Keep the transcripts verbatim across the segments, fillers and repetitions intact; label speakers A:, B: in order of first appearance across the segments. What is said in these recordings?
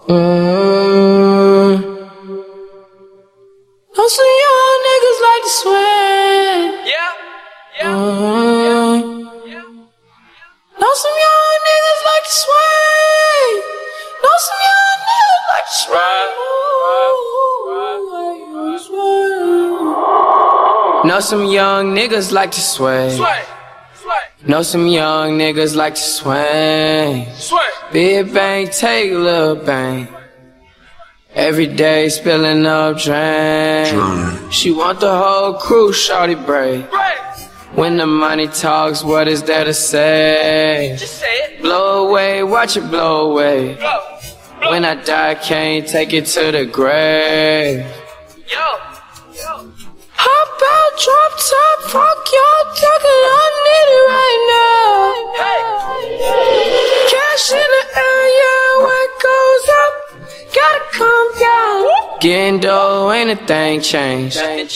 A: Mm. Know some young niggas like to swing.
B: Yeah, yeah,
A: Mm.
B: yeah.
A: Know some young niggas like to swing. Know some young niggas like to swing. Know some young niggas like to sway.
B: Sway, sway,
A: Know some young niggas like to swing.
B: sway.
A: Big bang, take a little bang. Every day spilling up drain. She want the whole crew, shawty break.
B: Right.
A: When the money talks, what is there to say?
B: Just say it.
A: Blow away, watch it blow away.
B: Blow, blow.
A: When I die, can't take it to the grave.
B: Yo, yo.
A: Hop out, drop top, fuck y'all talking, I need it right now.
B: Hey.
A: Cash in the air, yeah, when it goes up, gotta come down. Getting dough, ain't a thing changed.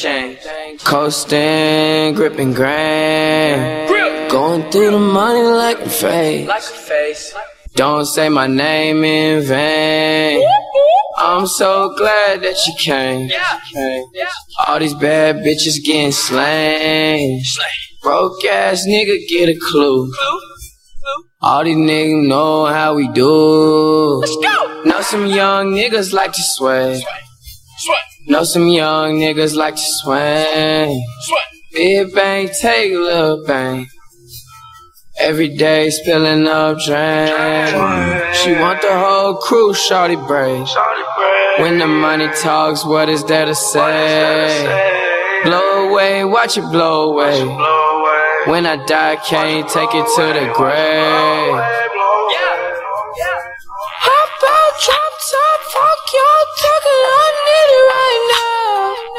A: Coasting, gripping grand.
B: Grip.
A: Going through the money like a face.
B: Like a face.
A: Don't say my name in vain. I'm so glad that you came.
B: Yeah, yeah.
A: All these bad bitches getting slain.
B: Slay.
A: Broke ass nigga get a clue.
B: Blue, blue.
A: All these niggas know how we do.
B: Let's go.
A: Know some young niggas like to sway.
B: Sway, sway,
A: Know some young niggas like to swing.
B: sway.
A: Big bang, take a little bang. Every day spilling up drain. She want the whole crew, shawty break. When the money talks, what is there to say? Blow away, watch it blow away. When I die, can't take it to the grave.
B: Yeah, yeah.
A: Hop out, drop top, fuck y'all talking, I need it right now.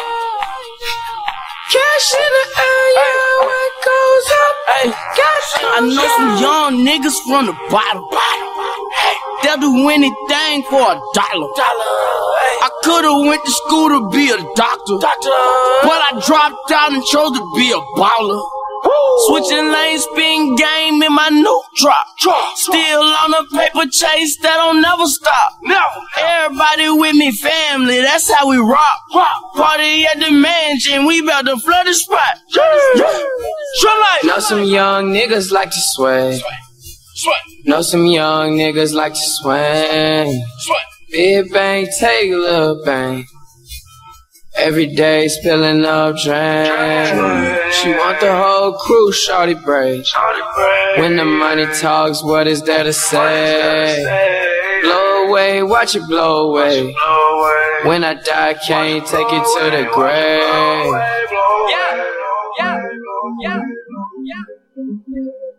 A: Cash in the air, yeah, when it goes up, gotta
C: I know some young niggas from the bottom. Hey, they'll do anything for a dollar. I could've went to school to be a doctor, but I dropped out and chose to be a baller. Switching lanes, spin game in my new drop. Still on the paper chase that don't never stop. Everybody with me, family, that's how we rock. Party at the mansion, we bout to flood the spot.
A: Know some young niggas like to sway.
B: Sway,
A: Know some young niggas like to swing.
B: sway.
A: Big bang, take a little bang. Every day spilling up drain. She want the whole crew, shawty break. When the money talks, what is there to say? Blow away, watch it blow away. When I die, can't take it to the grave.
B: Yeah, yeah, yeah, yeah.